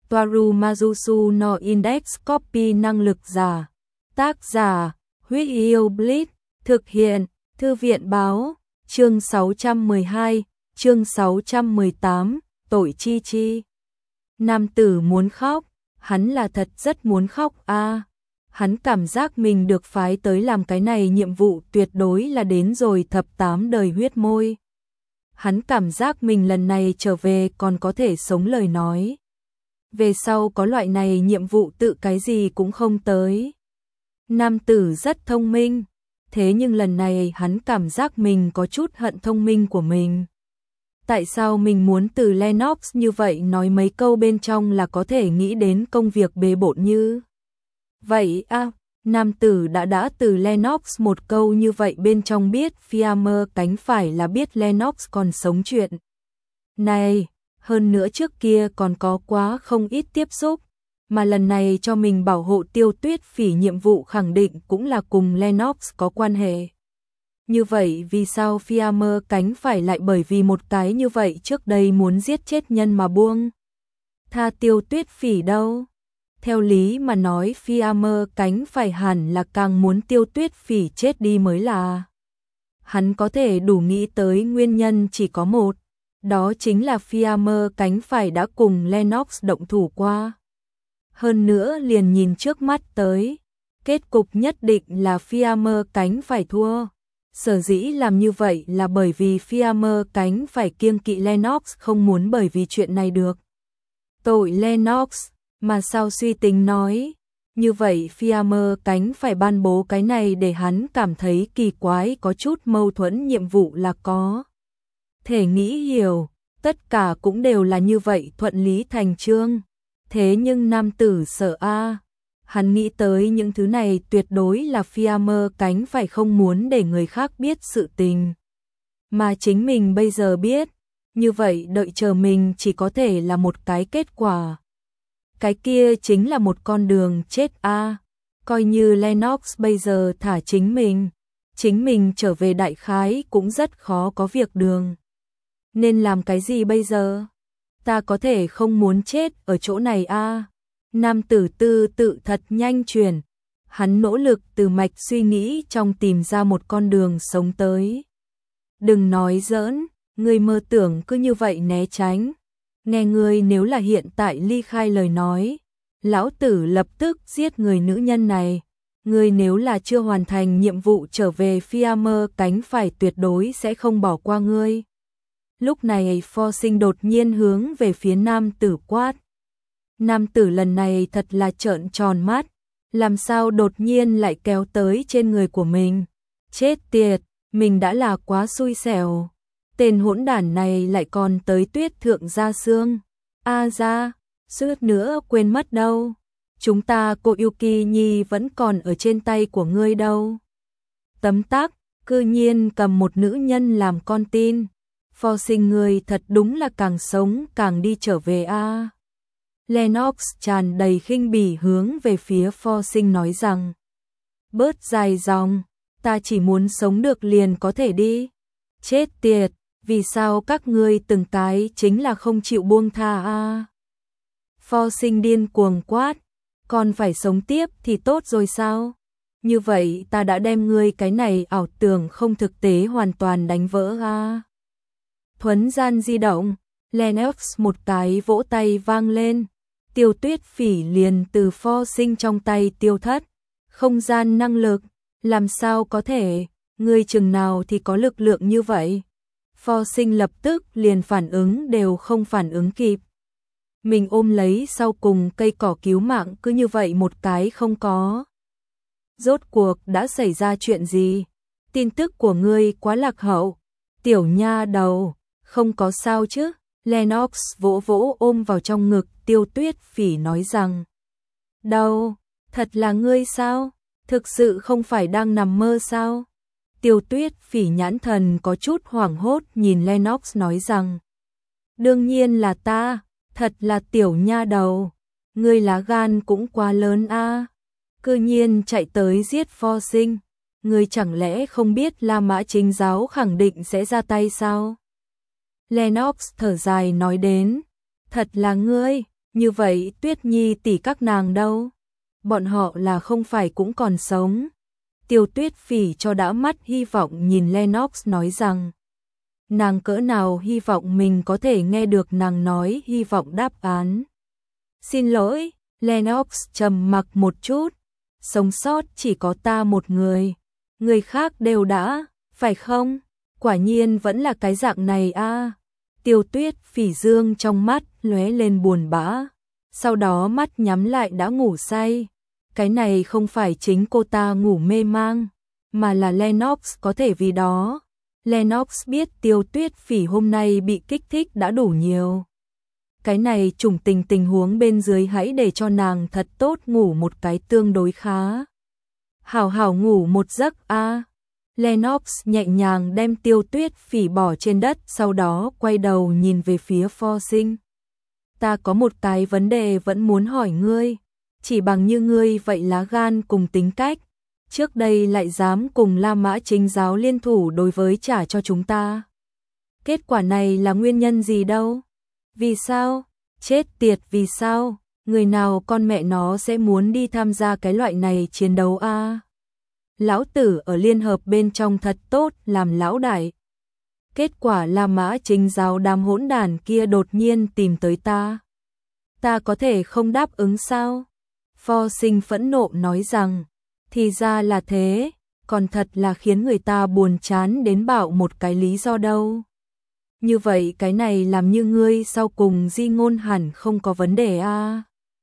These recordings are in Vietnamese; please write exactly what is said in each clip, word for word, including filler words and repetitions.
Toaru Majusu no Index Copy năng lực giả. Tác giả, Huyết Yêu Blitz, thực hiện, Thư viện báo, chương sáu trăm mười hai, chương sáu trăm mười tám, tội chi chi. Nam tử muốn khóc, hắn là thật rất muốn khóc a. À. Hắn cảm giác mình được phái tới làm cái này nhiệm vụ tuyệt đối là đến rồi thập tám đời huyết môi. Hắn cảm giác mình lần này trở về còn có thể sống lời nói. Về sau có loại này nhiệm vụ tự cái gì cũng không tới. Nam tử rất thông minh, thế nhưng lần này hắn cảm giác mình có chút hận thông minh của mình. Tại sao mình muốn từ Lennox như vậy nói mấy câu bên trong là có thể nghĩ đến công việc bề bộn như vậy à? Nam tử đã đã từ Lennox một câu như vậy bên trong biết Fiammer cánh phải là biết Lennox còn sống chuyện này, hơn nữa trước kia còn có quá không ít tiếp xúc, mà lần này cho mình bảo hộ Tiêu Tuyết Phỉ nhiệm vụ khẳng định cũng là cùng Lennox có quan hệ. Như vậy vì sao Fiammer cánh phải lại bởi vì một cái như vậy trước đây muốn giết chết nhân mà buông tha Tiêu Tuyết Phỉ đâu? Theo lý mà nói Fiammer cánh phải hẳn là càng muốn Tiêu Tuyết Phỉ chết đi mới là. Hắn có thể đủ nghĩ tới nguyên nhân chỉ có một, đó chính là Fiammer cánh phải đã cùng Lennox động thủ qua. Hơn nữa liền nhìn trước mắt tới, kết cục nhất định là Fiammer cánh phải thua. Sở dĩ làm như vậy là bởi vì Fiammer cánh phải kiêng kỵ Lennox không muốn bởi vì chuyện này được tội Lennox, mà sao suy tính nói. Như vậy Fiammer cánh phải ban bố cái này để hắn cảm thấy kỳ quái, có chút mâu thuẫn, nhiệm vụ là có thể nghĩ hiểu, tất cả cũng đều là như vậy thuận lý thành chương. Thế nhưng nam tử sợ a, hắn nghĩ tới những thứ này tuyệt đối là Fiammer cánh phải không muốn để người khác biết sự tình mà chính mình bây giờ biết, như vậy đợi chờ mình chỉ có thể là một cái kết quả. Cái kia chính là một con đường chết a. Coi như Lennox bây giờ thả chính mình, chính mình trở về đại khái cũng rất khó có việc đường. Nên làm cái gì bây giờ? Ta có thể không muốn chết ở chỗ này a. Nam tử tư tự thật nhanh chuyển, hắn nỗ lực từ mạch suy nghĩ trong tìm ra một con đường sống tới. Đừng nói giỡn, ngươi mơ tưởng cứ như vậy né tránh. Nghe ngươi nếu là hiện tại ly khai lời nói, lão tử lập tức giết người nữ nhân này. Ngươi nếu là chưa hoàn thành nhiệm vụ trở về Fiammer cánh phải tuyệt đối sẽ không bỏ qua ngươi. Lúc này Forsyth đột nhiên hướng về phía nam tử quát. Nam tử lần này thật là trợn tròn mắt, làm sao đột nhiên lại kéo tới trên người của mình. Chết tiệt, mình đã là quá xui xẻo. Tên hỗn đản này lại còn tới Tuyết Thượng Gia Xương. A ra, suýt nữa quên mất đâu. Chúng ta cô Yuki Nhi vẫn còn ở trên tay của ngươi đâu. Tấm tắc, cư nhiên cầm một nữ nhân làm con tin. Forsyth ngươi thật đúng là càng sống càng đi trở về a. À. Lennox tràn đầy khinh bỉ hướng về phía Forsyth nói rằng. Bớt dài dòng, ta chỉ muốn sống được liền có thể đi. Chết tiệt, vì sao các ngươi từng cái chính là không chịu buông tha a? À? Forsyth điên cuồng quát, còn phải sống tiếp thì tốt rồi sao? Như vậy ta đã đem ngươi cái này ảo tưởng không thực tế hoàn toàn đánh vỡ a. À? Thuấn gian di động, Lennox một cái vỗ tay vang lên, Tiêu Tuyết Phỉ liền từ Forsyth trong tay tiêu thất. Không gian năng lực, làm sao có thể, ngươi chừng nào thì có lực lượng như vậy? Forsyth lập tức liền phản ứng đều không phản ứng kịp. Mình ôm lấy sau cùng cây cỏ cứu mạng cứ như vậy một cái không có. Rốt cuộc đã xảy ra chuyện gì? Tin tức của ngươi quá lạc hậu. Tiểu nha đầu, không có sao chứ? Lennox vỗ vỗ ôm vào trong ngực Tiêu Tuyết Phỉ nói rằng. Đâu, thật là ngươi sao? Thực sự không phải đang nằm mơ sao? Tiêu Tuyết Phỉ nhãn thần có chút hoảng hốt nhìn Lennox nói rằng. Đương nhiên là ta, thật là tiểu nha đầu. Ngươi lá gan cũng quá lớn a. À. Cư nhiên chạy tới giết Forsyth. Ngươi chẳng lẽ không biết La Mã Chính Giáo khẳng định sẽ ra tay sao? Lennox thở dài nói đến. Thật là ngươi, Như vậy Tuyết Nhi tỷ các nàng đâu? Bọn họ là không phải cũng còn sống? Tiêu Tuyết Phỉ cho đã mắt hy vọng nhìn Lennox nói rằng, nàng cỡ nào hy vọng mình có thể nghe được nàng nói hy vọng đáp án. Xin lỗi, Lennox trầm mặc một chút, sống sót chỉ có ta một người, người khác đều đã, phải không? Quả nhiên vẫn là cái dạng này a. À. Tiêu Tuyết Phỉ dương trong mắt lóe lên buồn bã, sau đó mắt nhắm lại đã ngủ say. Cái này không phải chính cô ta ngủ mê mang, mà là Lennox có thể vì đó. Lennox biết Tiêu Tuyết Phỉ hôm nay bị kích thích đã đủ nhiều. Cái này trùng tình tình huống bên dưới hãy để cho nàng thật tốt ngủ một cái tương đối khá. Hảo hảo ngủ một giấc a. À. Lennox nhẹ nhàng đem Tiêu Tuyết Phỉ bỏ trên đất, sau đó quay đầu nhìn về phía Forsyth. Ta có một cái vấn đề vẫn muốn hỏi ngươi, chỉ bằng như ngươi vậy lá gan cùng tính cách, trước đây lại dám cùng La Mã Chính giáo liên thủ đối với trả cho chúng ta. Kết quả này là nguyên nhân gì đâu? Vì sao? Chết tiệt vì sao? Người nào con mẹ nó sẽ muốn đi tham gia cái loại này chiến đấu a? À? Lão tử ở liên hợp bên trong thật tốt làm lão đại. Kết quả La Mã Chính giáo đám hỗn đản kia đột nhiên tìm tới ta. Ta có thể không đáp ứng sao? Forsyth phẫn nộ nói rằng, thì ra là thế, còn thật là khiến người ta buồn chán đến bảo một cái lý do đâu. Như vậy cái này làm như ngươi sau cùng di ngôn hẳn không có vấn đề a. À?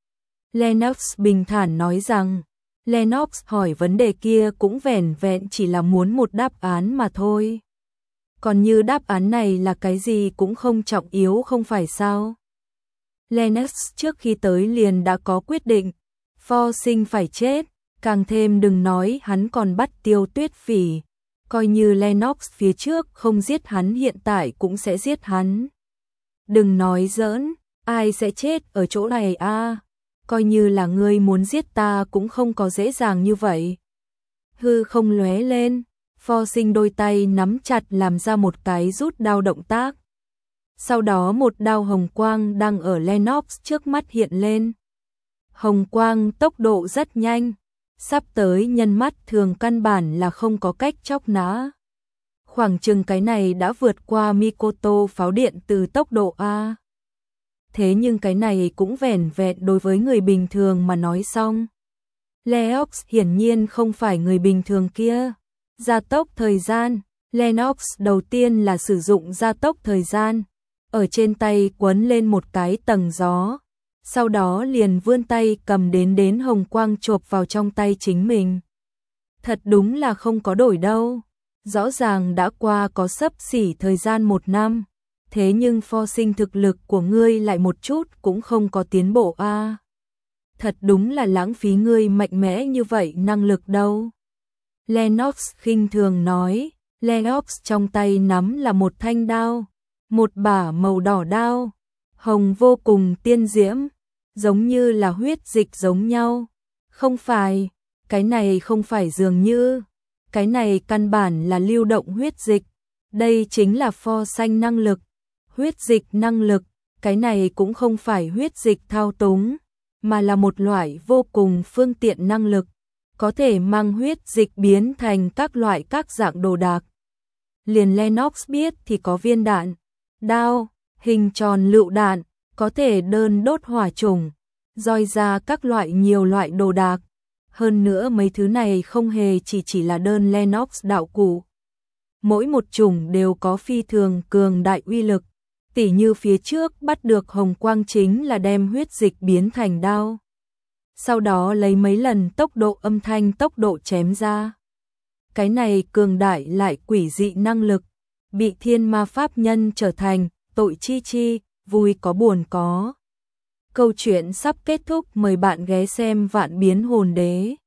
Lennox bình thản nói rằng, Lennox hỏi vấn đề kia cũng vẻn vẹn chỉ là muốn một đáp án mà thôi. Còn như đáp án này là cái gì cũng không trọng yếu không phải sao? Lennox trước khi tới liền đã có quyết định, Forsyth phải chết, càng thêm đừng nói hắn còn bắt Tiêu Tuyết Phỉ, coi như Lennox phía trước không giết hắn hiện tại cũng sẽ giết hắn. Đừng nói giỡn, ai sẽ chết ở chỗ này a? À? Coi như là ngươi muốn giết ta cũng không có dễ dàng như vậy. Hư không lóe lên, Forsyth đôi tay nắm chặt làm ra một cái rút đao động tác. Sau đó một đao hồng quang đang ở Lennox trước mắt hiện lên. Hồng quang tốc độ rất nhanh, sắp tới nhân mắt thường căn bản là không có cách chóc nã. Khoảng chừng cái này đã vượt qua Mikoto pháo điện từ tốc độ A. Thế nhưng cái này cũng vẻn vẹn đối với người bình thường mà nói xong. Lennox hiển nhiên không phải người bình thường kia. Gia tốc thời gian, Lennox đầu tiên là sử dụng gia tốc thời gian, ở trên tay quấn lên một cái tầng gió, sau đó liền vươn tay cầm đến đến hồng quang chộp vào trong tay chính mình. Thật đúng là không có đổi đâu, rõ ràng đã qua có xấp xỉ thời gian một năm, thế nhưng Forsyth thực lực của ngươi lại một chút cũng không có tiến bộ a. À. Thật đúng là lãng phí ngươi mạnh mẽ như vậy năng lực đâu. Lennox khinh thường nói, Lennox trong tay nắm là một thanh đao, một bả màu đỏ đao, hồng vô cùng tiên diễm, giống như là huyết dịch giống nhau. Không phải, cái này không phải dường như, cái này căn bản là lưu động huyết dịch, đây chính là Forsyth năng lực, huyết dịch năng lực, cái này cũng không phải huyết dịch thao túng, mà là một loại vô cùng phương tiện năng lực, có thể mang huyết dịch biến thành các loại các dạng đồ đạc. Liền Lennox biết thì có viên đạn, đao, hình tròn lựu đạn, có thể đơn đốt hỏa trùng, roi ra các loại nhiều loại đồ đạc. Hơn nữa mấy thứ này không hề chỉ chỉ là đơn Lennox đạo cụ. Mỗi một chủng đều có phi thường cường đại uy lực, tỉ như phía trước bắt được hồng quang chính là đem huyết dịch biến thành đao. Sau đó lấy mấy lần tốc độ âm thanh tốc độ chém ra. Cái này cường đại lại quỷ dị năng lực, bị thiên ma pháp nhân trở thành, tội chi chi, vui có buồn có. Câu chuyện sắp kết thúc, mời bạn ghé xem Vạn Biến Hồn Đế.